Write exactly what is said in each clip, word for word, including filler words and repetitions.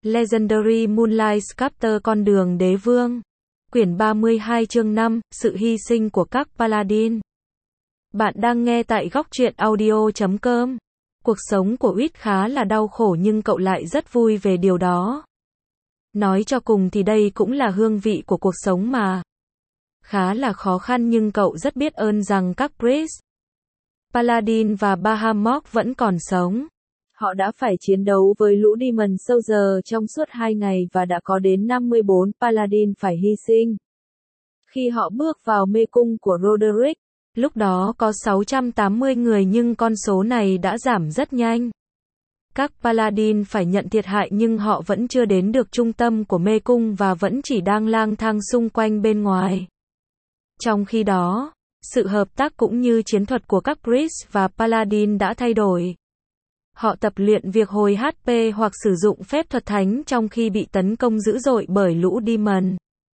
Legendary Moonlight Sculptor Con đường đế vương. Quyển ba mươi hai chương năm, sự hy sinh của các Paladin. Bạn đang nghe tại góc truyện audio chấm com. Cuộc sống của Wit khá là đau khổ nhưng cậu lại rất vui về điều đó. Nói cho cùng thì đây cũng là hương vị của cuộc sống mà. Khá là khó khăn nhưng cậu rất biết ơn rằng các Priest, Paladin và Bahamut vẫn còn sống. Họ đã phải chiến đấu với lũ Demon Soldier trong suốt hai ngày và đã có đến năm mươi bốn Paladin phải hy sinh. Khi họ bước vào mê cung của Roderick, lúc đó có sáu trăm tám mươi người nhưng con số này đã giảm rất nhanh. Các Paladin phải nhận thiệt hại nhưng họ vẫn chưa đến được trung tâm của mê cung và vẫn chỉ đang lang thang xung quanh bên ngoài. Trong khi đó, sự hợp tác cũng như chiến thuật của các Priest và Paladin đã thay đổi. Họ tập luyện việc hồi hát pê hoặc sử dụng phép thuật thánh trong khi bị tấn công dữ dội bởi lũ Demon.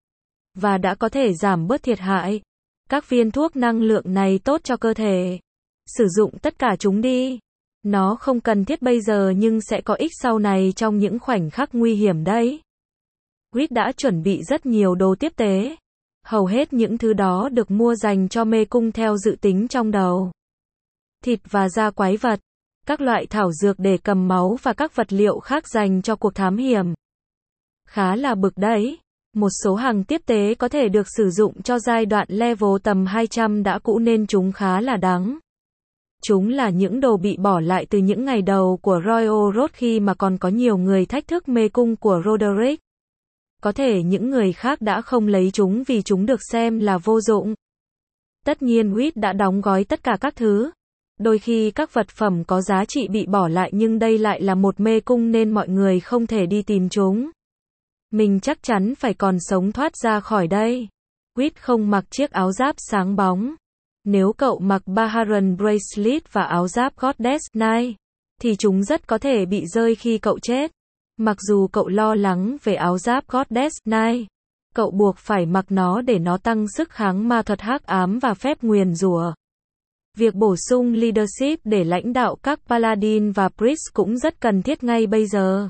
Và đã có thể giảm bớt thiệt hại. Các viên thuốc năng lượng này tốt cho cơ thể. Sử dụng tất cả chúng đi. Nó không cần thiết bây giờ nhưng sẽ có ích sau này trong những khoảnh khắc nguy hiểm đấy. Wit đã chuẩn bị rất nhiều đồ tiếp tế. Hầu hết những thứ đó được mua dành cho mê cung theo dự tính trong đầu. Thịt và da quái vật, các loại thảo dược để cầm máu và các vật liệu khác dành cho cuộc thám hiểm. Khá là bực đấy. Một số hàng tiếp tế có thể được sử dụng cho giai đoạn level tầm hai trăm đã cũ nên chúng khá là đắng. Chúng là những đồ bị bỏ lại từ những ngày đầu của Royal Road khi mà còn có nhiều người thách thức mê cung của Roderick. Có thể những người khác đã không lấy chúng vì chúng được xem là vô dụng. Tất nhiên Wit đã đóng gói tất cả các thứ. Đôi khi các vật phẩm có giá trị bị bỏ lại nhưng đây lại là một mê cung nên mọi người không thể đi tìm chúng. Mình chắc chắn phải còn sống thoát ra khỏi đây. Wit không mặc chiếc áo giáp sáng bóng. Nếu cậu mặc Baharan Bracelet và áo giáp Goddess Knight, thì chúng rất có thể bị rơi khi cậu chết. Mặc dù cậu lo lắng về áo giáp Goddess Knight, cậu buộc phải mặc nó để nó tăng sức kháng ma thuật hắc ám và phép nguyền rủa. Việc bổ sung leadership để lãnh đạo các Paladin và Priest cũng rất cần thiết ngay bây giờ.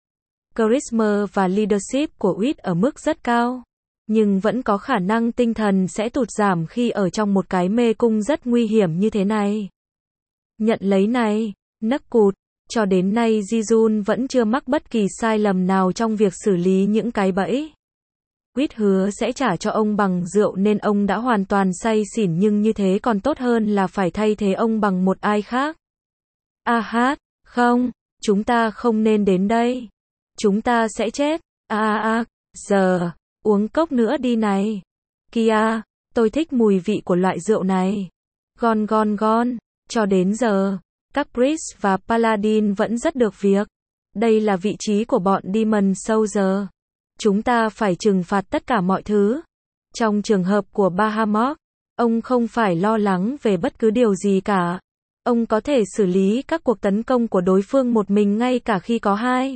Charisma và leadership của Wit ở mức rất cao, nhưng vẫn có khả năng tinh thần sẽ tụt giảm khi ở trong một cái mê cung rất nguy hiểm như thế này. Nhận lấy này, nấc cụt, cho đến nay Ji-jun vẫn chưa mắc bất kỳ sai lầm nào trong việc xử lý những cái bẫy. Wit hứa sẽ trả cho ông bằng rượu nên ông đã hoàn toàn say xỉn nhưng như thế còn tốt hơn là phải thay thế ông bằng một ai khác. A hát, không, chúng ta không nên đến đây. Chúng ta sẽ chết. A a a, giờ, uống cốc nữa đi này. Kia, tôi thích mùi vị của loại rượu này. Gon gon gon, cho đến giờ, các Priest và Paladin vẫn rất được việc. Đây là vị trí của bọn Demon Soldier. Chúng ta phải trừng phạt tất cả mọi thứ. Trong trường hợp của Bahamut, ông không phải lo lắng về bất cứ điều gì cả. Ông có thể xử lý các cuộc tấn công của đối phương một mình ngay cả khi có hai,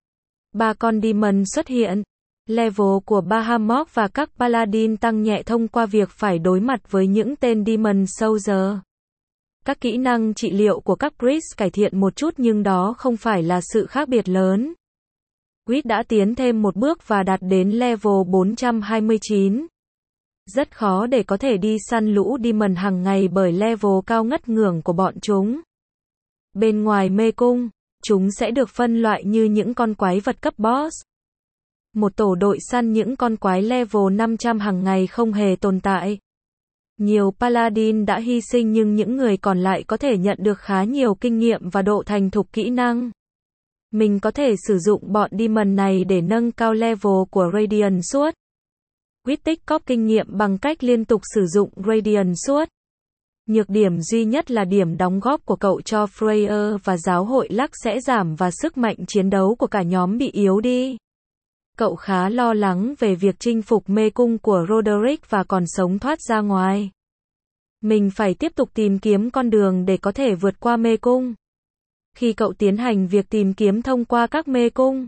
ba con Demon xuất hiện. Level của Bahamut và các Paladin tăng nhẹ thông qua việc phải đối mặt với những tên Demon Soldier. Các kỹ năng trị liệu của các Priest cải thiện một chút nhưng đó không phải là sự khác biệt lớn. Wit đã tiến thêm một bước và đạt đến level bốn trăm hai mươi chín. Rất khó để có thể đi săn lũ Demon hàng ngày bởi level cao ngất ngưởng của bọn chúng. Bên ngoài mê cung, chúng sẽ được phân loại như những con quái vật cấp boss. Một tổ đội săn những con quái level năm trăm hàng ngày không hề tồn tại. Nhiều Paladin đã hy sinh nhưng những người còn lại có thể nhận được khá nhiều kinh nghiệm và độ thành thục kỹ năng. Mình có thể sử dụng bọn Demon này để nâng cao level của Radiant Sword. Wit tích cóp kinh nghiệm bằng cách liên tục sử dụng Radiant Sword. Nhược điểm duy nhất là điểm đóng góp của cậu cho Freya và giáo hội Lux sẽ giảm và sức mạnh chiến đấu của cả nhóm bị yếu đi. Cậu khá lo lắng về việc chinh phục mê cung của Roderick và còn sống thoát ra ngoài. Mình phải tiếp tục tìm kiếm con đường để có thể vượt qua mê cung. Khi cậu tiến hành việc tìm kiếm thông qua các mê cung,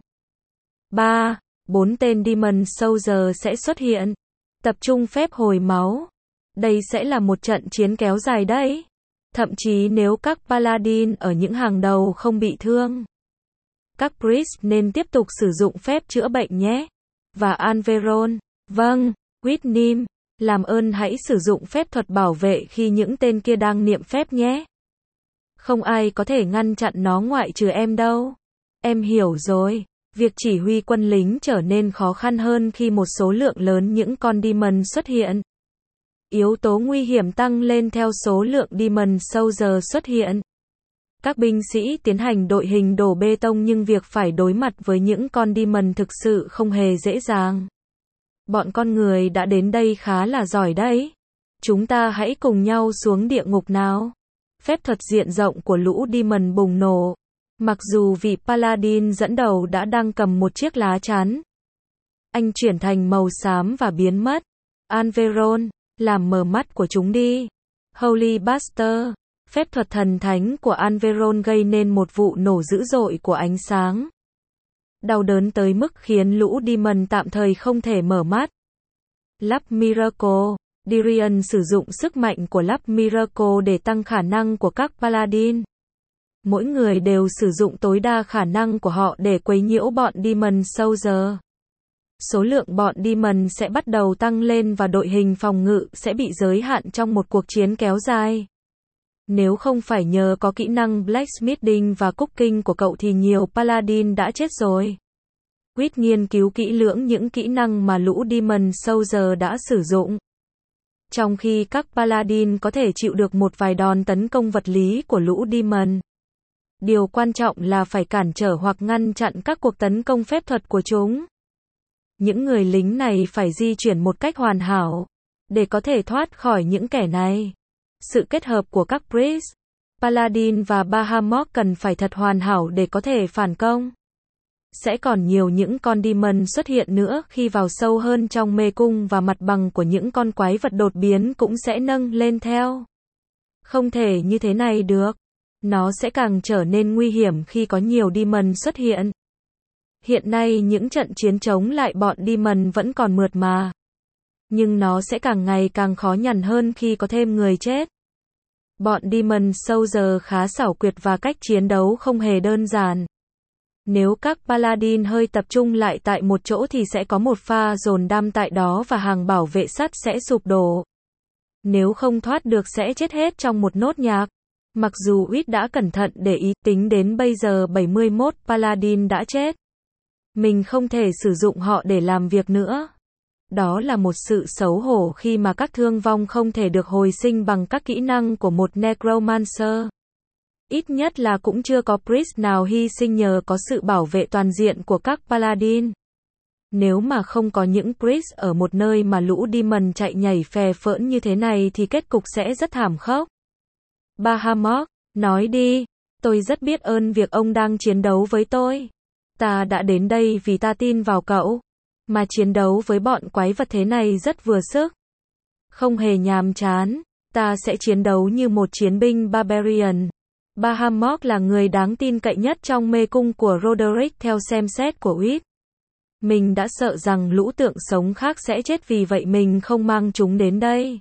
ba, bốn tên Demon Soldier sẽ xuất hiện. Tập trung phép hồi máu. Đây sẽ là một trận chiến kéo dài đấy. Thậm chí nếu các Paladin ở những hàng đầu không bị thương, Các priest nên tiếp tục sử dụng phép chữa bệnh nhé. Và Anveron, vâng, Whitnim, làm ơn hãy sử dụng phép thuật bảo vệ khi những tên kia đang niệm phép nhé. Không ai có thể ngăn chặn nó ngoại trừ em đâu. Em hiểu rồi. Việc chỉ huy quân lính trở nên khó khăn hơn khi một số lượng lớn những con demon xuất hiện. Yếu tố nguy hiểm tăng lên theo số lượng demon soldier xuất hiện. Các binh sĩ tiến hành đội hình đổ bê tông nhưng việc phải đối mặt với những con demon thực sự không hề dễ dàng. Bọn con người đã đến đây khá là giỏi đấy. Chúng ta hãy cùng nhau xuống địa ngục nào. Phép thuật diện rộng của lũ demon bùng nổ. Mặc dù vị Paladin dẫn đầu đã đang cầm một chiếc lá chắn. Anh chuyển thành màu xám và biến mất. Anveron, làm mờ mắt của chúng đi. Holy Buster, phép thuật thần thánh của Anveron gây nên một vụ nổ dữ dội của ánh sáng. Đau đớn tới mức khiến lũ demon tạm thời không thể mở mắt. Lắp Miracle, Dirian sử dụng sức mạnh của lắp Miracle để tăng khả năng của các Paladin. Mỗi người đều sử dụng tối đa khả năng của họ để quấy nhiễu bọn demon soldier. Số lượng bọn demon sẽ bắt đầu tăng lên và đội hình phòng ngự sẽ bị giới hạn trong một cuộc chiến kéo dài. Nếu không phải nhờ có kỹ năng blacksmithing và cooking của cậu thì nhiều Paladin đã chết rồi. Quýt nghiên cứu kỹ lưỡng những kỹ năng mà lũ demon soldier đã sử dụng. Trong khi các Paladin có thể chịu được một vài đòn tấn công vật lý của lũ demon. Điều quan trọng là phải cản trở hoặc ngăn chặn các cuộc tấn công phép thuật của chúng. Những người lính này phải di chuyển một cách hoàn hảo để có thể thoát khỏi những kẻ này. Sự kết hợp của các priest, Paladin và Bahamut cần phải thật hoàn hảo để có thể phản công. Sẽ còn nhiều những con demon xuất hiện nữa khi vào sâu hơn trong mê cung và mặt bằng của những con quái vật đột biến cũng sẽ nâng lên theo. Không thể như thế này được. Nó sẽ càng trở nên nguy hiểm khi có nhiều demon xuất hiện. Hiện nay những trận chiến chống lại bọn demon vẫn còn mượt mà. Nhưng nó sẽ càng ngày càng khó nhằn hơn khi có thêm người chết. Bọn demon soldier khá xảo quyệt và cách chiến đấu không hề đơn giản. Nếu các Paladin hơi tập trung lại tại một chỗ thì sẽ có một pha dồn đam tại đó và hàng bảo vệ sắt sẽ sụp đổ. Nếu không thoát được sẽ chết hết trong một nốt nhạc. Mặc dù Whit đã cẩn thận để ý, tính đến bây giờ bảy mươi mốt Paladin đã chết. Mình không thể sử dụng họ để làm việc nữa. Đó là một sự xấu hổ khi mà các thương vong không thể được hồi sinh bằng các kỹ năng của một Necromancer. Ít nhất là cũng chưa có priest nào hy sinh nhờ có sự bảo vệ toàn diện của các Paladin. Nếu mà không có những priest ở một nơi mà lũ demon chạy nhảy phè phỡn như thế này thì kết cục sẽ rất thảm khốc. Bahamut, nói đi, tôi rất biết ơn việc ông đang chiến đấu với tôi. Ta đã đến đây vì ta tin vào cậu. Mà chiến đấu với bọn quái vật thế này rất vừa sức. Không hề nhàm chán, ta sẽ chiến đấu như một chiến binh Barbarian. Bahamut là người đáng tin cậy nhất trong mê cung của Roderick theo xem xét của Whit. Mình đã sợ rằng lũ tượng sống khác sẽ chết vì vậy mình không mang chúng đến đây.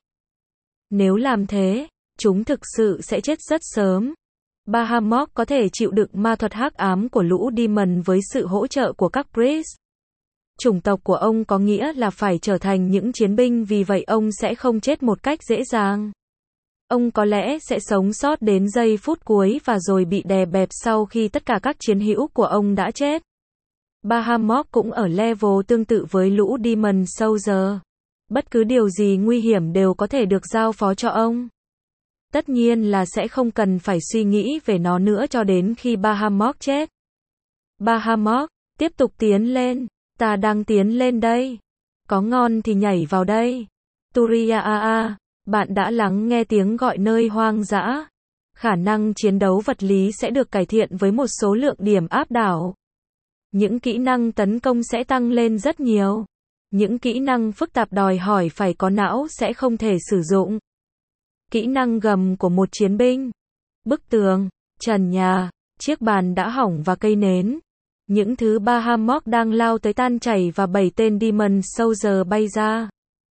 Nếu làm thế, chúng thực sự sẽ chết rất sớm. Bahamut có thể chịu đựng ma thuật hắc ám của lũ demon với sự hỗ trợ của các priest. Chủng tộc của ông có nghĩa là phải trở thành những chiến binh vì vậy ông sẽ không chết một cách dễ dàng. Ông có lẽ sẽ sống sót đến giây phút cuối và rồi bị đè bẹp sau khi tất cả các chiến hữu của ông đã chết. Bahamut cũng ở level tương tự với lũ demon soldier. Bất cứ điều gì nguy hiểm đều có thể được giao phó cho ông. Tất nhiên là sẽ không cần phải suy nghĩ về nó nữa cho đến khi Bahamut chết. Bahamut, tiếp tục tiến lên. Ta đang tiến lên đây. Có ngon thì nhảy vào đây. Turiaa, bạn đã lắng nghe tiếng gọi nơi hoang dã. Khả năng chiến đấu vật lý sẽ được cải thiện với một số lượng điểm áp đảo. Những kỹ năng tấn công sẽ tăng lên rất nhiều. Những kỹ năng phức tạp đòi hỏi phải có não sẽ không thể sử dụng. Kỹ năng gầm của một chiến binh. Bức tường, trần nhà, chiếc bàn đã hỏng và cây nến. Những thứ Bahamut đang lao tới tan chảy và bảy tên demon soldier bay ra.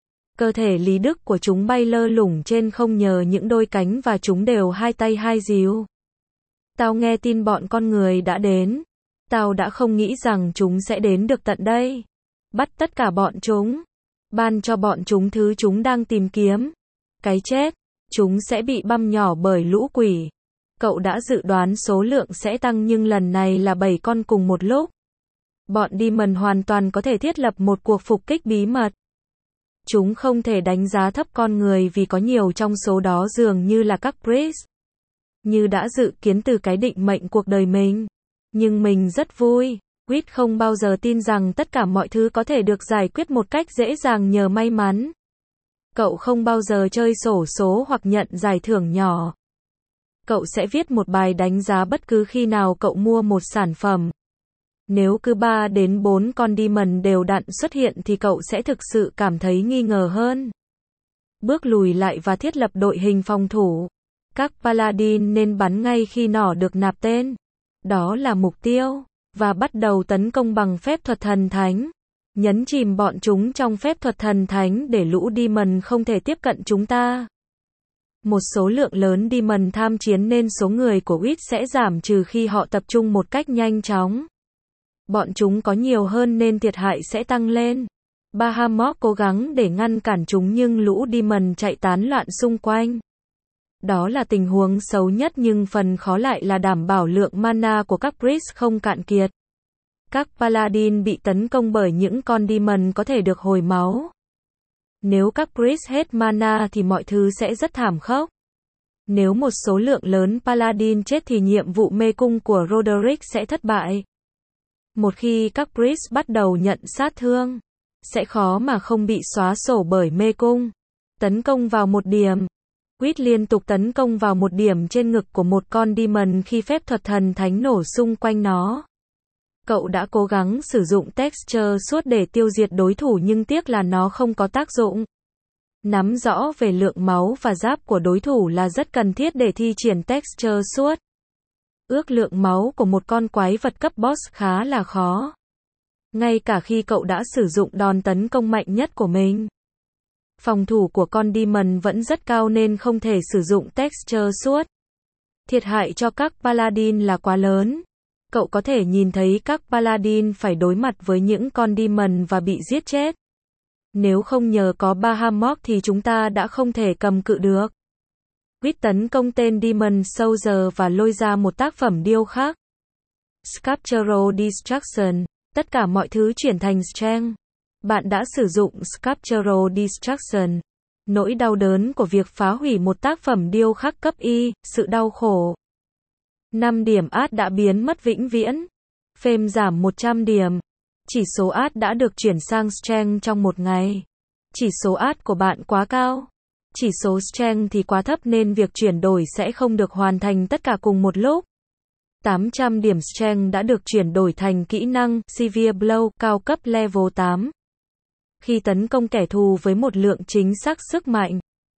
Cơ thể lý đức của chúng bay lơ lửng trên không nhờ những đôi cánh và chúng đều hai tay hai díu. Tao nghe tin bọn con người đã đến. Tao đã không nghĩ rằng chúng sẽ đến được tận đây. Bắt tất cả bọn chúng. Ban cho bọn chúng thứ chúng đang tìm kiếm. Cái chết. Chúng sẽ bị băm nhỏ bởi lũ quỷ. Cậu đã dự đoán số lượng sẽ tăng nhưng lần này là bảy con cùng một lúc. Bọn Demon hoàn toàn có thể thiết lập một cuộc phục kích bí mật. Chúng không thể đánh giá thấp con người vì có nhiều trong số đó dường như là các priest. Như đã dự kiến từ cái định mệnh cuộc đời mình. Nhưng mình rất vui. Quýt không bao giờ tin rằng tất cả mọi thứ có thể được giải quyết một cách dễ dàng nhờ may mắn. Cậu không bao giờ chơi xổ số hoặc nhận giải thưởng nhỏ. Cậu sẽ viết một bài đánh giá bất cứ khi nào cậu mua một sản phẩm. Nếu cứ ba đến bốn con Demon đều đặn xuất hiện thì cậu sẽ thực sự cảm thấy nghi ngờ hơn. Bước lùi lại và thiết lập đội hình phòng thủ. Các Paladin nên bắn ngay khi nỏ được nạp tên. Đó là mục tiêu. Và bắt đầu tấn công bằng phép thuật thần thánh. Nhấn chìm bọn chúng trong phép thuật thần thánh để lũ Demon không thể tiếp cận chúng ta. Một số lượng lớn Demon tham chiến nên số người của Witch sẽ giảm trừ khi họ tập trung một cách nhanh chóng. Bọn chúng có nhiều hơn nên thiệt hại sẽ tăng lên. Bahamut cố gắng để ngăn cản chúng nhưng lũ Demon chạy tán loạn xung quanh. Đó là tình huống xấu nhất nhưng phần khó lại là đảm bảo lượng mana của các priest không cạn kiệt. Các Paladin bị tấn công bởi những con Demon có thể được hồi máu. Nếu các priest hết mana thì mọi thứ sẽ rất thảm khốc. Nếu một số lượng lớn Paladin chết thì nhiệm vụ mê cung của Roderick sẽ thất bại. Một khi các priest bắt đầu nhận sát thương, sẽ khó mà không bị xóa sổ bởi mê cung. Tấn công vào một điểm. Quýt liên tục tấn công vào một điểm trên ngực của một con Demon khi phép thuật thần thánh nổ xung quanh nó. Cậu đã cố gắng sử dụng texture suốt để tiêu diệt đối thủ nhưng tiếc là nó không có tác dụng. Nắm rõ về lượng máu và giáp của đối thủ là rất cần thiết để thi triển texture suốt. Ước lượng máu của một con quái vật cấp boss khá là khó. Ngay cả khi cậu đã sử dụng đòn tấn công mạnh nhất của mình. Phòng thủ của con Demon vẫn rất cao nên không thể sử dụng texture suốt. Thiệt hại cho các Paladin là quá lớn. Cậu có thể nhìn thấy các Paladin phải đối mặt với những con Demon và bị giết chết. Nếu không nhờ có Bahamut thì chúng ta đã không thể cầm cự được. Quýt tấn công tên Demon Soldier và lôi ra một tác phẩm điêu khắc. Sculptural Destruction. Tất cả mọi thứ chuyển thành strength. Bạn đã sử dụng Sculptural Destruction. Nỗi đau đớn của việc phá hủy một tác phẩm điêu khắc cấp Y, sự đau khổ. năm điểm át đã biến mất vĩnh viễn. Fame giảm một trăm điểm. Chỉ số át đã được chuyển sang strength trong một ngày. Chỉ số át của bạn quá cao. Chỉ số strength thì quá thấp nên việc chuyển đổi sẽ không được hoàn thành tất cả cùng một lúc. tám trăm điểm strength đã được chuyển đổi thành kỹ năng Severe Blow cao cấp level tám. Khi tấn công kẻ thù với một lượng chính xác sức mạnh,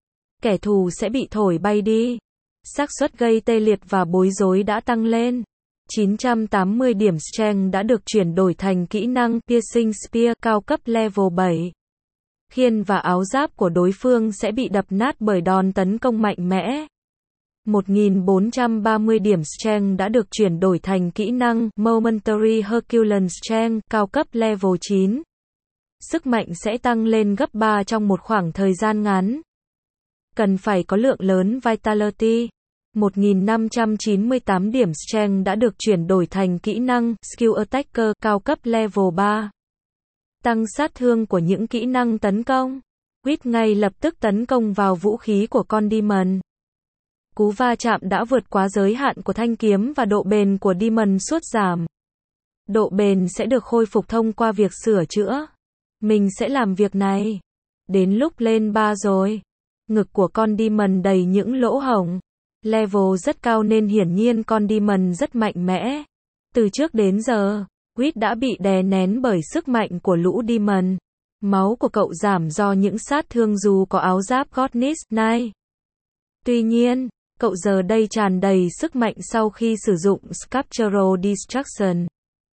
kẻ thù sẽ bị thổi bay đi. Xác suất gây tê liệt và bối rối đã tăng lên. chín trăm tám mươi điểm strength đã được chuyển đổi thành kỹ năng Piercing Spear cao cấp level bảy. Khiên và áo giáp của đối phương sẽ bị đập nát bởi đòn tấn công mạnh mẽ. một nghìn bốn trăm ba mươi điểm strength đã được chuyển đổi thành kỹ năng Momentary Herculean Strength cao cấp level chín. Sức mạnh sẽ tăng lên gấp ba trong một khoảng thời gian ngắn. Cần phải có lượng lớn Vitality. một nghìn năm trăm chín mươi tám điểm strength đã được chuyển đổi thành kỹ năng Skill Attacker cao cấp level ba. Tăng sát thương của những kỹ năng tấn công. Quýt ngay lập tức tấn công vào vũ khí của con Demon. Cú va chạm đã vượt quá giới hạn của thanh kiếm và độ bền của Demon sút giảm. Độ bền sẽ được khôi phục thông qua việc sửa chữa. Mình sẽ làm việc này. Đến lúc lên ba rồi. Ngực của con Demon đầy những lỗ hổng. Level rất cao nên hiển nhiên con Demon rất mạnh mẽ. Từ trước đến giờ, Quýt đã bị đè nén bởi sức mạnh của lũ Demon. Máu của cậu giảm do những sát thương dù có áo giáp Godness Knight. Tuy nhiên, cậu giờ đây tràn đầy sức mạnh sau khi sử dụng Sculptural Destruction.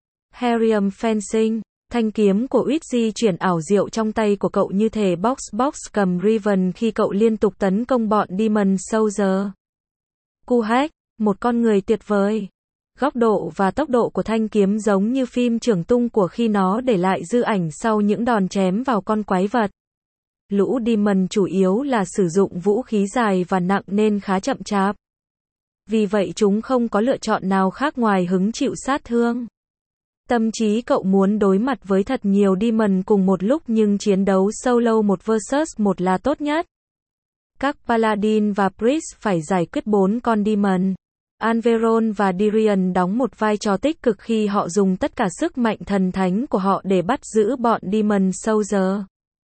Herium Fencing. Thanh kiếm của Quýt di chuyển ảo diệu trong tay của cậu như thể box box cầm Riven khi cậu liên tục tấn công bọn Demon Soldier. Cu Hack, một con người tuyệt vời. Góc độ và tốc độ của thanh kiếm giống như phim trường tung của khi nó để lại dư ảnh sau những đòn chém vào con quái vật. Lũ Demon chủ yếu là sử dụng vũ khí dài và nặng nên khá chậm chạp. Vì vậy chúng không có lựa chọn nào khác ngoài hứng chịu sát thương. Tâm trí cậu muốn đối mặt với thật nhiều Demon cùng một lúc nhưng chiến đấu solo một versus một là tốt nhất. Các Paladin và Priest phải giải quyết bốn con Demon. Anveron và Dirian đóng một vai trò tích cực khi họ dùng tất cả sức mạnh thần thánh của họ để bắt giữ bọn Demon Soldier.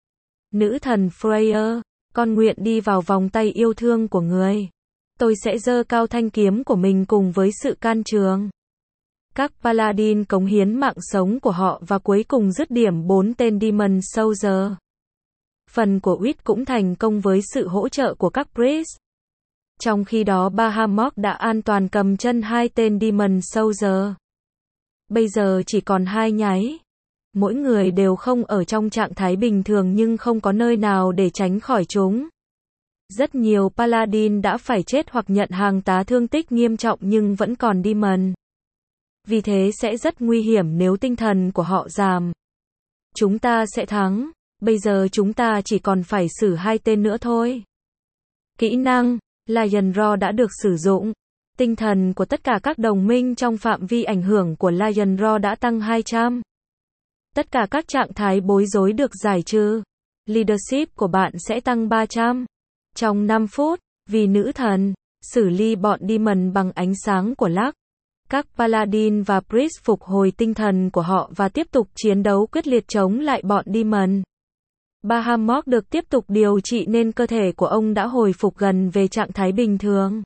Nữ thần Freya, con nguyện đi vào vòng tay yêu thương của người. Tôi sẽ giơ cao thanh kiếm của mình cùng với sự can trường. Các Paladin cống hiến mạng sống của họ và cuối cùng dứt điểm bốn tên Demon Soldier. Phần của Wit cũng thành công với sự hỗ trợ của các Priest. Trong khi đó Bahamut đã an toàn cầm chân hai tên Demon Soldier. Bây giờ chỉ còn hai nháy. Mỗi người đều không ở trong trạng thái bình thường nhưng không có nơi nào để tránh khỏi chúng. Rất nhiều Paladin đã phải chết hoặc nhận hàng tá thương tích nghiêm trọng nhưng vẫn còn Demon. Vì thế sẽ rất nguy hiểm nếu tinh thần của họ giảm. Chúng ta sẽ thắng. Bây giờ chúng ta chỉ còn phải xử hai tên nữa thôi. Kỹ năng Lion Roar đã được sử dụng. Tinh thần của tất cả các đồng minh trong phạm vi ảnh hưởng của Lion Roar đã tăng hai trăm. Tất cả các trạng thái bối rối được giải trừ. Leadership của bạn sẽ tăng ba trăm. Trong năm phút, vì nữ thần, xử lý bọn Demon bằng ánh sáng của Lux. Các Paladin và Priest phục hồi tinh thần của họ và tiếp tục chiến đấu quyết liệt chống lại bọn Demon. Bahamut được tiếp tục điều trị nên cơ thể của ông đã hồi phục gần về trạng thái bình thường.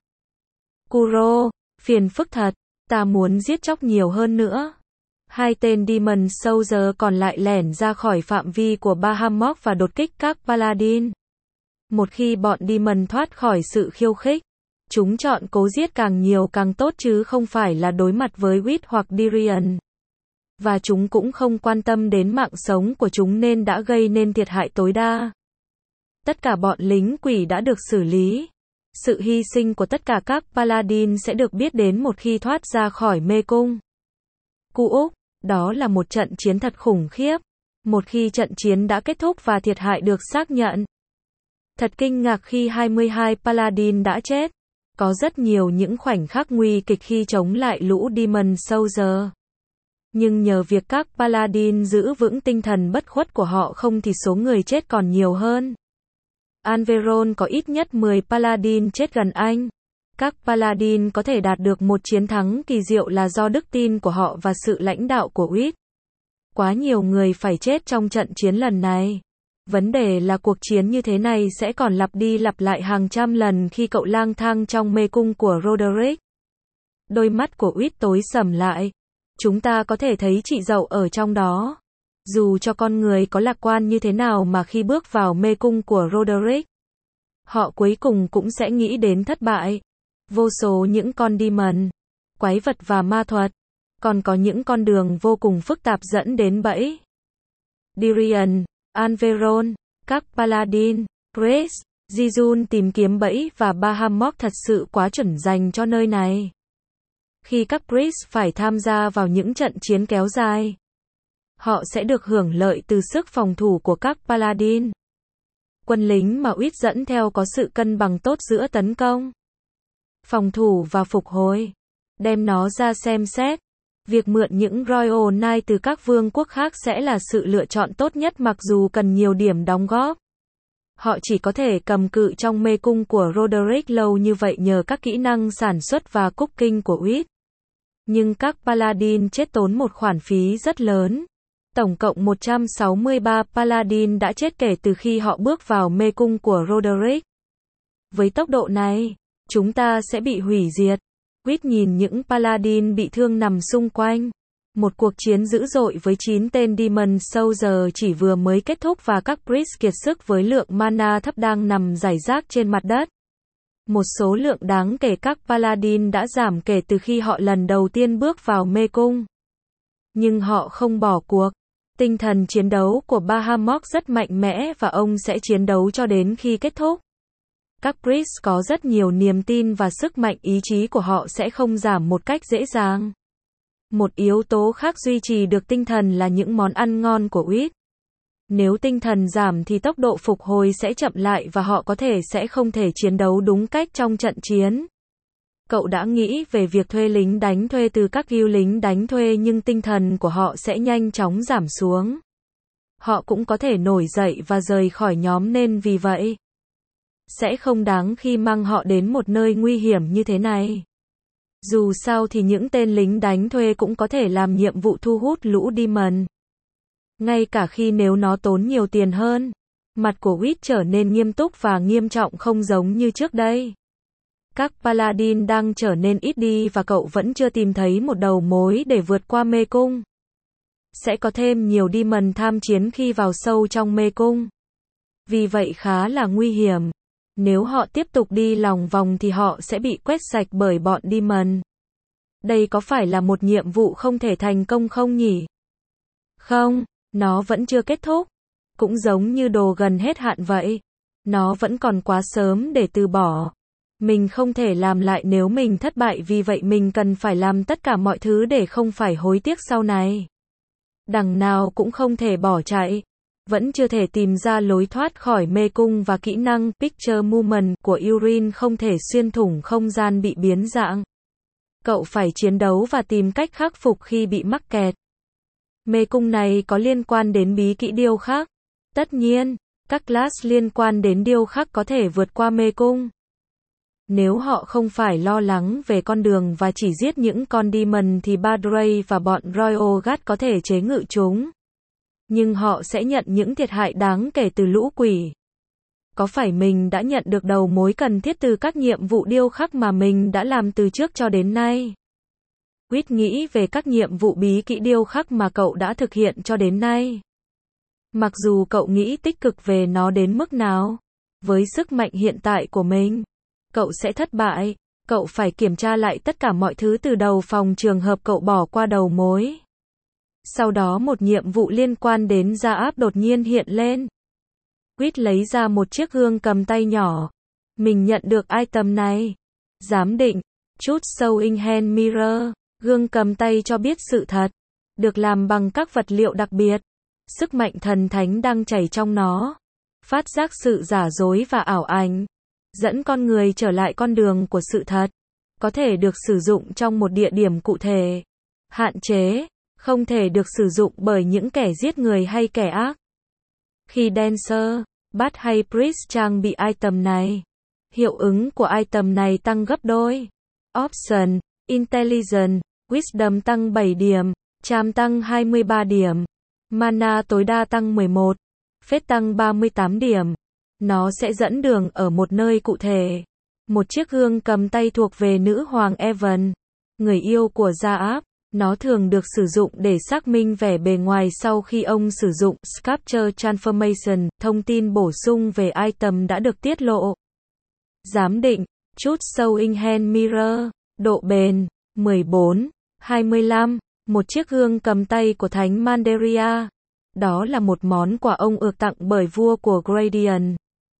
Kuro, phiền phức thật, ta muốn giết chóc nhiều hơn nữa. Hai tên Demon Soldier còn lại lẻn ra khỏi phạm vi của Bahamut và đột kích các Paladin. Một khi bọn Demon thoát khỏi sự khiêu khích, chúng chọn cố giết càng nhiều càng tốt chứ không phải là đối mặt với Wit hoặc Dirian. Và chúng cũng không quan tâm đến mạng sống của chúng nên đã gây nên thiệt hại tối đa. Tất cả bọn lính quỷ đã được xử lý. Sự hy sinh của tất cả các Paladin sẽ được biết đến một khi thoát ra khỏi mê cung. Cu Úc, đó là một trận chiến thật khủng khiếp. Một khi trận chiến đã kết thúc và thiệt hại được xác nhận. Thật kinh ngạc khi hai mươi hai Paladin đã chết. Có rất nhiều những khoảnh khắc nguy kịch khi chống lại lũ Demon Soldier. Nhưng nhờ việc các Paladin giữ vững tinh thần bất khuất của họ không thì số người chết còn nhiều hơn. Anveron có ít nhất mười Paladin chết gần anh. Các Paladin có thể đạt được một chiến thắng kỳ diệu là do đức tin của họ và sự lãnh đạo của Wit. Quá nhiều người phải chết trong trận chiến lần này. Vấn đề là cuộc chiến như thế này sẽ còn lặp đi lặp lại hàng trăm lần khi cậu lang thang trong mê cung của Roderick. Đôi mắt của Wit tối sầm lại. Chúng ta có thể thấy chị dậu ở trong đó. Dù cho con người có lạc quan như thế nào mà khi bước vào mê cung của Roderick, họ cuối cùng cũng sẽ nghĩ đến thất bại. Vô số những con Demon, quái vật và ma thuật. Còn có những con đường vô cùng phức tạp dẫn đến bẫy. Dirian, Anveron, các Paladin, Priest, Jijun tìm kiếm bẫy và Bahamut thật sự quá chuẩn dành cho nơi này. Khi các Priest phải tham gia vào những trận chiến kéo dài, họ sẽ được hưởng lợi từ sức phòng thủ của các Paladin. Quân lính mà Wit dẫn theo có sự cân bằng tốt giữa tấn công, phòng thủ và phục hồi. Đem nó ra xem xét. Việc mượn những Royal Knight từ các vương quốc khác sẽ là sự lựa chọn tốt nhất mặc dù cần nhiều điểm đóng góp. Họ chỉ có thể cầm cự trong mê cung của Roderick lâu như vậy nhờ các kỹ năng sản xuất và cooking của Wit. Nhưng các Paladin chết tốn một khoản phí rất lớn. Tổng cộng một trăm sáu mươi ba Paladin đã chết kể từ khi họ bước vào mê cung của Roderick. Với tốc độ này, chúng ta sẽ bị hủy diệt. Wit nhìn những Paladin bị thương nằm xung quanh. Một cuộc chiến dữ dội với chín tên Demon Soldier chỉ vừa mới kết thúc và các Priest kiệt sức với lượng mana thấp đang nằm rải rác trên mặt đất. Một số lượng đáng kể các Paladin đã giảm kể từ khi họ lần đầu tiên bước vào mê cung. Nhưng họ không bỏ cuộc. Tinh thần chiến đấu của Bahamut rất mạnh mẽ và ông sẽ chiến đấu cho đến khi kết thúc. Các Priest có rất nhiều niềm tin và sức mạnh ý chí của họ sẽ không giảm một cách dễ dàng. Một yếu tố khác duy trì được tinh thần là những món ăn ngon của Wheat. Nếu tinh thần giảm thì tốc độ phục hồi sẽ chậm lại và họ có thể sẽ không thể chiến đấu đúng cách trong trận chiến. Cậu đã nghĩ về việc thuê lính đánh thuê từ các guild lính đánh thuê nhưng tinh thần của họ sẽ nhanh chóng giảm xuống. Họ cũng có thể nổi dậy và rời khỏi nhóm nên vì vậy, sẽ không đáng khi mang họ đến một nơi nguy hiểm như thế này. Dù sao thì những tên lính đánh thuê cũng có thể làm nhiệm vụ thu hút lũ demon. Ngay cả khi nếu nó tốn nhiều tiền hơn. Mặt của Wheat trở nên nghiêm túc và nghiêm trọng không giống như trước đây. Các paladin đang trở nên ít đi và cậu vẫn chưa tìm thấy một đầu mối để vượt qua mê cung. Sẽ có thêm nhiều demon tham chiến khi vào sâu trong mê cung. Vì vậy khá là nguy hiểm. Nếu họ tiếp tục đi lòng vòng thì họ sẽ bị quét sạch bởi bọn demon. Đây có phải là một nhiệm vụ không thể thành công không nhỉ? Không, nó vẫn chưa kết thúc. Cũng giống như đồ gần hết hạn vậy. Nó vẫn còn quá sớm để từ bỏ. Mình không thể làm lại nếu mình thất bại vì vậy mình cần phải làm tất cả mọi thứ để không phải hối tiếc sau này. Đằng nào cũng không thể bỏ chạy. Vẫn chưa thể tìm ra lối thoát khỏi mê cung và kỹ năng Picture Movement của Urin không thể xuyên thủng không gian bị biến dạng. Cậu phải chiến đấu và tìm cách khắc phục khi bị mắc kẹt. Mê cung này có liên quan đến bí kỹ điêu khắc. Tất nhiên, các class liên quan đến điêu khắc có thể vượt qua mê cung. Nếu họ không phải lo lắng về con đường và chỉ giết những con demon thì Padre và bọn Royal Guard có thể chế ngự chúng. Nhưng họ sẽ nhận những thiệt hại đáng kể từ lũ quỷ. Có phải mình đã nhận được đầu mối cần thiết từ các nhiệm vụ điêu khắc mà mình đã làm từ trước cho đến nay? Wheat nghĩ về các nhiệm vụ bí kỹ điêu khắc mà cậu đã thực hiện cho đến nay. Mặc dù cậu nghĩ tích cực về nó đến mức nào, với sức mạnh hiện tại của mình, cậu sẽ thất bại. Cậu phải kiểm tra lại tất cả mọi thứ từ đầu phòng trường hợp cậu bỏ qua đầu mối. Sau đó một nhiệm vụ liên quan đến gia áp đột nhiên hiện lên. Wheat lấy ra một chiếc gương cầm tay nhỏ. Mình nhận được item này. Giám định, chút Showing Hand Mirror, gương cầm tay cho biết sự thật. Được làm bằng các vật liệu đặc biệt. Sức mạnh thần thánh đang chảy trong nó. Phát giác sự giả dối và ảo ảnh. Dẫn con người trở lại con đường của sự thật. Có thể được sử dụng trong một địa điểm cụ thể. Hạn chế, không thể được sử dụng bởi những kẻ giết người hay kẻ ác. Khi Dancer, Bard hay Priest trang bị item này, hiệu ứng của item này tăng gấp đôi. Option, Intelligence, Wisdom tăng bảy điểm, Charm tăng hai mươi ba điểm, Mana tối đa tăng mười một, Faith tăng ba mươi tám điểm. Nó sẽ dẫn đường ở một nơi cụ thể. Một chiếc gương cầm tay thuộc về nữ hoàng Evan, người yêu của Gia Áp. Nó thường được sử dụng để xác minh vẻ bề ngoài sau khi ông sử dụng Sculpture Transformation. Thông tin bổ sung về item đã được tiết lộ. Giám định, chút Showing Hand Mirror, độ bền, mười bốn, hai mươi lăm, một chiếc gương cầm tay của Thánh Mandaria. Đó là một món quà ông ược tặng bởi vua của Gradient.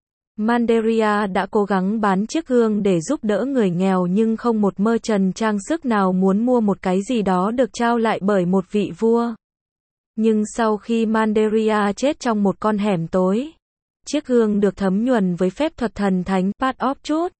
Mandaria đã cố gắng bán chiếc gương để giúp đỡ người nghèo nhưng không một mơ trần trang sức nào muốn mua một cái gì đó được trao lại bởi một vị vua. Nhưng sau khi Mandaria chết trong một con hẻm tối, chiếc gương được thấm nhuần với phép thuật thần thánh Part of Truth.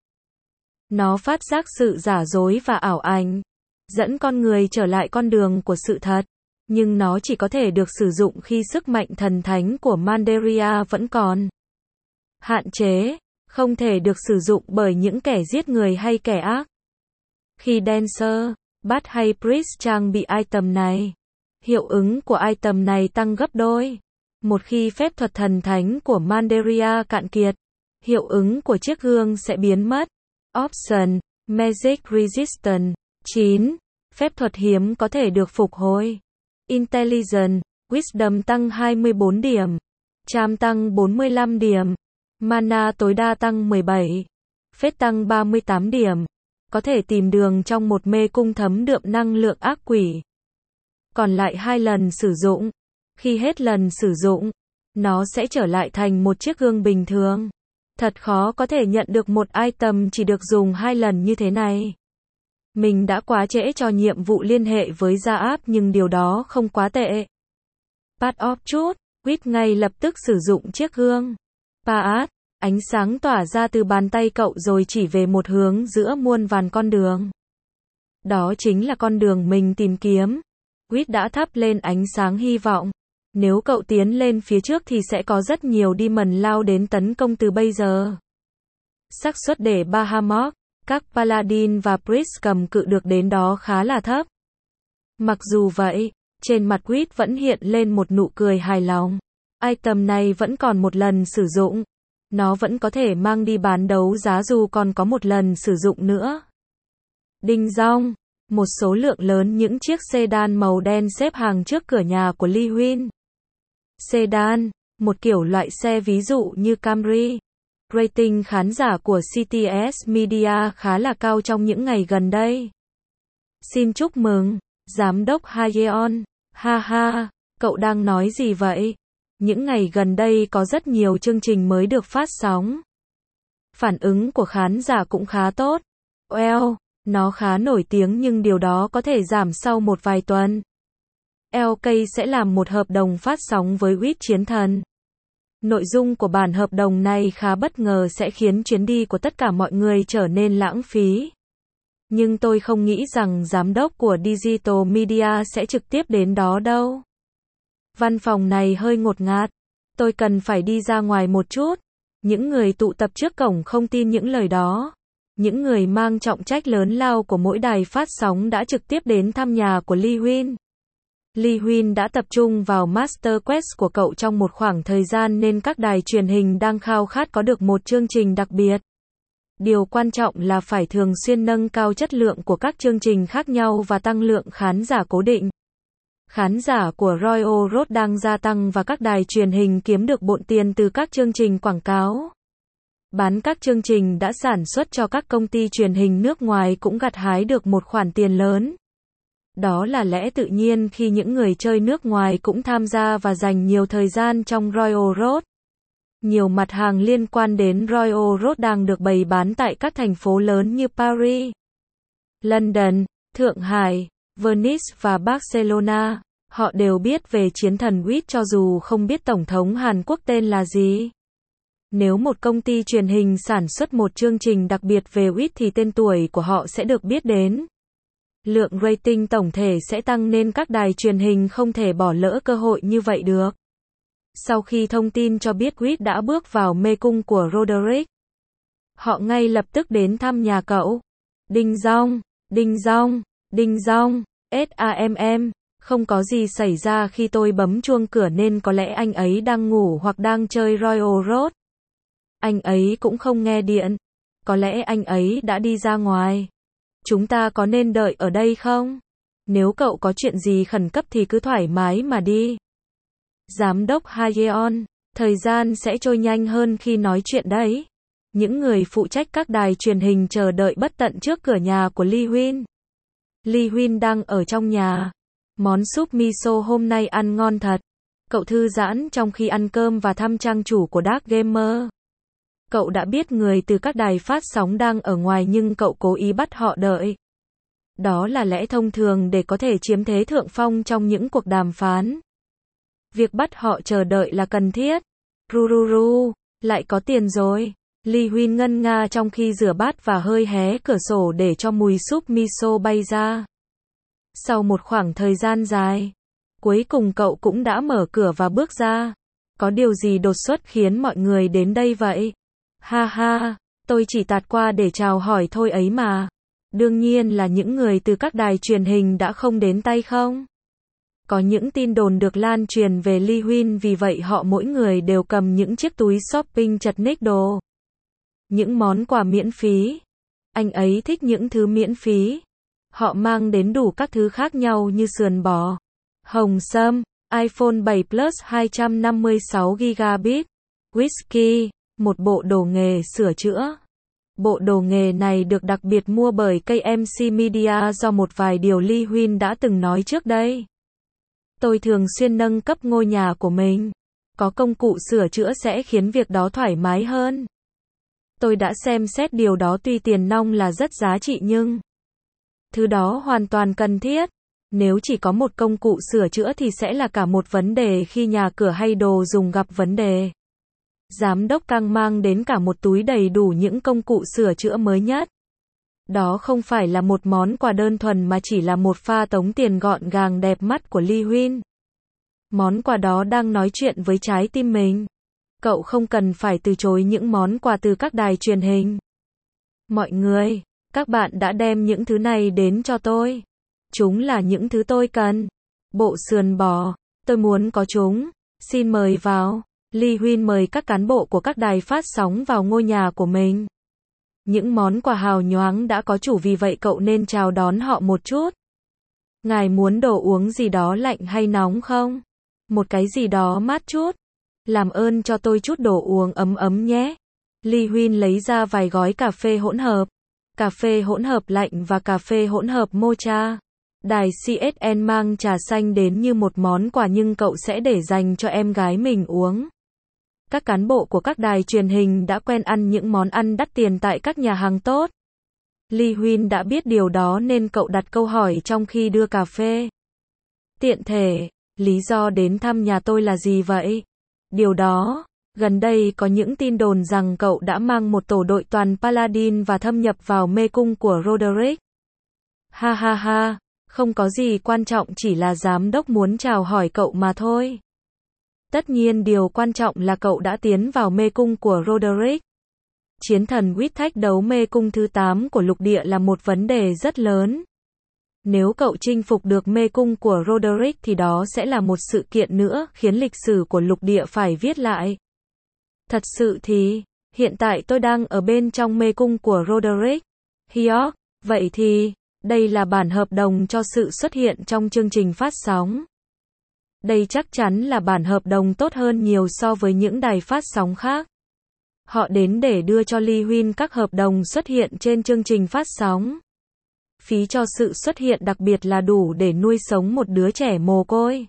Nó phát giác sự giả dối và ảo ảnh, dẫn con người trở lại con đường của sự thật. Nhưng nó chỉ có thể được sử dụng khi sức mạnh thần thánh của Mandaria vẫn còn. Hạn chế, không thể được sử dụng bởi những kẻ giết người hay kẻ ác. Khi Dancer, Bard hay Priest trang bị item này, hiệu ứng của item này tăng gấp đôi. Một khi phép thuật thần thánh của Mandaria cạn kiệt, hiệu ứng của chiếc gương sẽ biến mất. Option, Magic Resistance. chín. Phép thuật hiếm có thể được phục hồi. Intelligence, Wisdom tăng hai mươi bốn điểm, Charm tăng bốn mươi lăm điểm, Mana tối đa tăng mười bảy, Faith tăng ba mươi tám điểm. Có thể tìm đường trong một mê cung thấm đượm năng lượng ác quỷ. Còn lại hai lần sử dụng. Khi hết lần sử dụng, nó sẽ trở lại thành một chiếc gương bình thường. Thật khó có thể nhận được một item chỉ được dùng hai lần như thế này. Mình đã quá trễ cho nhiệm vụ liên hệ với gia áp nhưng điều đó không quá tệ. Pat off chút, Quýt ngay lập tức sử dụng chiếc gương. Pat, ánh sáng tỏa ra từ bàn tay cậu rồi chỉ về một hướng giữa muôn vàn con đường. Đó chính là con đường mình tìm kiếm. Quýt đã thắp lên ánh sáng hy vọng. Nếu cậu tiến lên phía trước thì sẽ có rất nhiều demon lao đến tấn công từ bây giờ. Xác suất để Bahamut, các Paladin và Priest cầm cự được đến đó khá là thấp. Mặc dù vậy, trên mặt Quýt vẫn hiện lên một nụ cười hài lòng. Item này vẫn còn một lần sử dụng. Nó vẫn có thể mang đi bán đấu giá dù còn có một lần sử dụng nữa. Đinh dong, một số lượng lớn những chiếc sedan màu đen xếp hàng trước cửa nhà của Lee Huynh. Sedan, một kiểu loại xe ví dụ như Camry. Rating khán giả của xê tê ét Media khá là cao trong những ngày gần đây. Xin chúc mừng, Giám đốc Hayeon. Ha ha, cậu đang nói gì vậy? Những ngày gần đây có rất nhiều chương trình mới được phát sóng. Phản ứng của khán giả cũng khá tốt. Well, nó khá nổi tiếng nhưng điều đó có thể giảm sau một vài tuần. lờ ca sẽ làm một hợp đồng phát sóng với Quýt Chiến Thần. Nội dung của bản hợp đồng này khá bất ngờ sẽ khiến chuyến đi của tất cả mọi người trở nên lãng phí. Nhưng tôi không nghĩ rằng giám đốc của Digital Media sẽ trực tiếp đến đó đâu. Văn phòng này hơi ngột ngạt. Tôi cần phải đi ra ngoài một chút. Những người tụ tập trước cổng không tin những lời đó. Những người mang trọng trách lớn lao của mỗi đài phát sóng đã trực tiếp đến thăm nhà của Lee Huynh. Lee Huynh đã tập trung vào Master Quest của cậu trong một khoảng thời gian nên các đài truyền hình đang khao khát có được một chương trình đặc biệt. Điều quan trọng là phải thường xuyên nâng cao chất lượng của các chương trình khác nhau và tăng lượng khán giả cố định. Khán giả của Royal Road đang gia tăng và các đài truyền hình kiếm được bộn tiền từ các chương trình quảng cáo. Bán các chương trình đã sản xuất cho các công ty truyền hình nước ngoài cũng gặt hái được một khoản tiền lớn. Đó là lẽ tự nhiên khi những người chơi nước ngoài cũng tham gia và dành nhiều thời gian trong Royal Road. Nhiều mặt hàng liên quan đến Royal Road đang được bày bán tại các thành phố lớn như Paris, London, Thượng Hải, Venice và Barcelona. Họ đều biết về chiến thần Quýt cho dù không biết Tổng thống Hàn Quốc tên là gì. Nếu một công ty truyền hình sản xuất một chương trình đặc biệt về Quýt thì tên tuổi của họ sẽ được biết đến. Lượng rating tổng thể sẽ tăng nên các đài truyền hình không thể bỏ lỡ cơ hội như vậy được. Sau khi thông tin cho biết Quýt đã bước vào mê cung của Roderick, họ ngay lập tức đến thăm nhà cậu. Đinh dong, đinh dong, đinh dong, SAMM, không có gì xảy ra khi tôi bấm chuông cửa nên có lẽ anh ấy đang ngủ hoặc đang chơi Royal Road. Anh ấy cũng không nghe điện. Có lẽ anh ấy đã đi ra ngoài. Chúng ta có nên đợi ở đây không? Nếu cậu có chuyện gì khẩn cấp thì cứ thoải mái mà đi. Giám đốc Hayeon, thời gian sẽ trôi nhanh hơn khi nói chuyện đấy. Những người phụ trách các đài truyền hình chờ đợi bất tận trước cửa nhà của Lee Huynh. Lee Huynh đang ở trong nhà. Món súp miso hôm nay ăn ngon thật. Cậu thư giãn trong khi ăn cơm và thăm trang chủ của Dark Gamer. Cậu đã biết người từ các đài phát sóng đang ở ngoài nhưng cậu cố ý bắt họ đợi. Đó là lẽ thông thường để có thể chiếm thế thượng phong trong những cuộc đàm phán. Việc bắt họ chờ đợi là cần thiết. Rururu, lại có tiền rồi. Lee Huynh ngân nga trong khi rửa bát và hơi hé cửa sổ để cho mùi súp miso bay ra. Sau một khoảng thời gian dài, cuối cùng cậu cũng đã mở cửa và bước ra. Có điều gì đột xuất khiến mọi người đến đây vậy? Ha ha, tôi chỉ tạt qua để chào hỏi thôi ấy mà. Đương nhiên là những người từ các đài truyền hình đã không đến tay không? Có những tin đồn được lan truyền về Lee Huynh vì vậy họ mỗi người đều cầm những chiếc túi shopping chật ních đồ. Những món quà miễn phí. Anh ấy thích những thứ miễn phí. Họ mang đến đủ các thứ khác nhau như sườn bò, hồng sâm, iPhone bảy Plus hai trăm năm mươi sáu gi-ga-bai, whisky, một bộ đồ nghề sửa chữa. Bộ đồ nghề này được đặc biệt mua bởi ca em xê Media do một vài điều Lee Huynh đã từng nói trước đây. Tôi thường xuyên nâng cấp ngôi nhà của mình. Có công cụ sửa chữa sẽ khiến việc đó thoải mái hơn. Tôi đã xem xét điều đó tuy tiền nong là rất giá trị nhưng Thứ đó hoàn toàn cần thiết. Nếu chỉ có một công cụ sửa chữa thì sẽ là cả một vấn đề khi nhà cửa hay đồ dùng gặp vấn đề. Giám đốc Kang mang đến cả một túi đầy đủ những công cụ sửa chữa mới nhất. Đó không phải là một món quà đơn thuần mà chỉ là một pha tống tiền gọn gàng đẹp mắt của Lee Huynh. Món quà đó đang nói chuyện với trái tim mình. Cậu không cần phải từ chối những món quà từ các đài truyền hình. Mọi người, các bạn đã đem những thứ này đến cho tôi. Chúng là những thứ tôi cần. Bộ sườn bò, tôi muốn có chúng. Xin mời vào. Lee Huynh mời các cán bộ của các đài phát sóng vào ngôi nhà của mình. Những món quà hào nhoáng đã có chủ, vì vậy cậu nên chào đón họ một chút. Ngài muốn đồ uống gì đó lạnh hay nóng không? Một cái gì đó mát chút. Làm ơn cho tôi chút đồ uống ấm ấm nhé. Lee Huynh lấy ra vài gói cà phê hỗn hợp. Cà phê hỗn hợp lạnh và cà phê hỗn hợp mocha. Đài xê ét en mang trà xanh đến như một món quà, nhưng cậu sẽ để dành cho em gái mình uống. Các cán bộ của các đài truyền hình đã quen ăn những món ăn đắt tiền tại các nhà hàng tốt. Lee Huynh đã biết điều đó nên cậu đặt câu hỏi trong khi đưa cà phê. Tiện thể, lý do đến thăm nhà tôi là gì vậy? Điều đó, gần đây có những tin đồn rằng cậu đã mang một tổ đội toàn Paladin và thâm nhập vào mê cung của Roderick. Ha ha ha, không có gì quan trọng, chỉ là giám đốc muốn chào hỏi cậu mà thôi. Tất nhiên điều quan trọng là cậu đã tiến vào mê cung của Roderick. Chiến thần quýt thách đấu mê cung thứ tám của lục địa là một vấn đề rất lớn. Nếu cậu chinh phục được mê cung của Roderick thì đó sẽ là một sự kiện nữa khiến lịch sử của lục địa phải viết lại. Thật sự thì, hiện tại tôi đang ở bên trong mê cung của Roderick. Hyok, vậy thì, đây là bản hợp đồng cho sự xuất hiện trong chương trình phát sóng. Đây chắc chắn là bản hợp đồng tốt hơn nhiều so với những đài phát sóng khác. Họ đến để đưa cho Lee Huynh các hợp đồng xuất hiện trên chương trình phát sóng. Phí cho sự xuất hiện đặc biệt là đủ để nuôi sống một đứa trẻ mồ côi.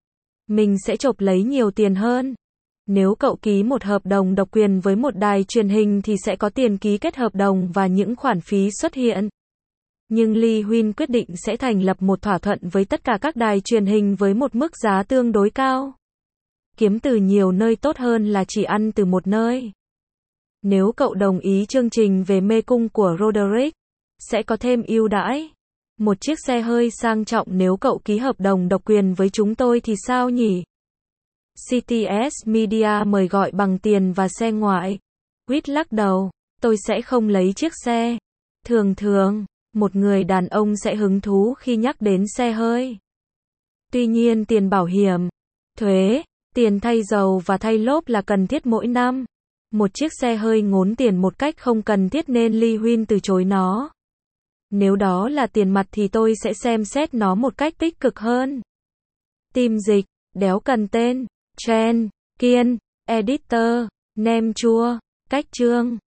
Mình sẽ chộp lấy nhiều tiền hơn. Nếu cậu ký một hợp đồng độc quyền với một đài truyền hình thì sẽ có tiền ký kết hợp đồng và những khoản phí xuất hiện. Nhưng Lee Huynh quyết định sẽ thành lập một thỏa thuận với tất cả các đài truyền hình với một mức giá tương đối cao. Kiếm từ nhiều nơi tốt hơn là chỉ ăn từ một nơi. Nếu cậu đồng ý chương trình về mê cung của Roderick, sẽ có thêm ưu đãi. Một chiếc xe hơi sang trọng nếu cậu ký hợp đồng độc quyền với chúng tôi thì sao nhỉ? xê tê ét Media mời gọi bằng tiền và xe ngoại. Quýt lắc đầu, tôi sẽ không lấy chiếc xe. Thường thường, một người đàn ông sẽ hứng thú khi nhắc đến xe hơi. Tuy nhiên tiền bảo hiểm, thuế, tiền thay dầu và thay lốp là cần thiết mỗi năm. Một chiếc xe hơi ngốn tiền một cách không cần thiết nên Lee Huynh từ chối nó. Nếu đó là tiền mặt thì tôi sẽ xem xét nó một cách tích cực hơn. Tim dịch, đéo cần tên, Chen, Kiên, Editor, Nem chua, cách chương.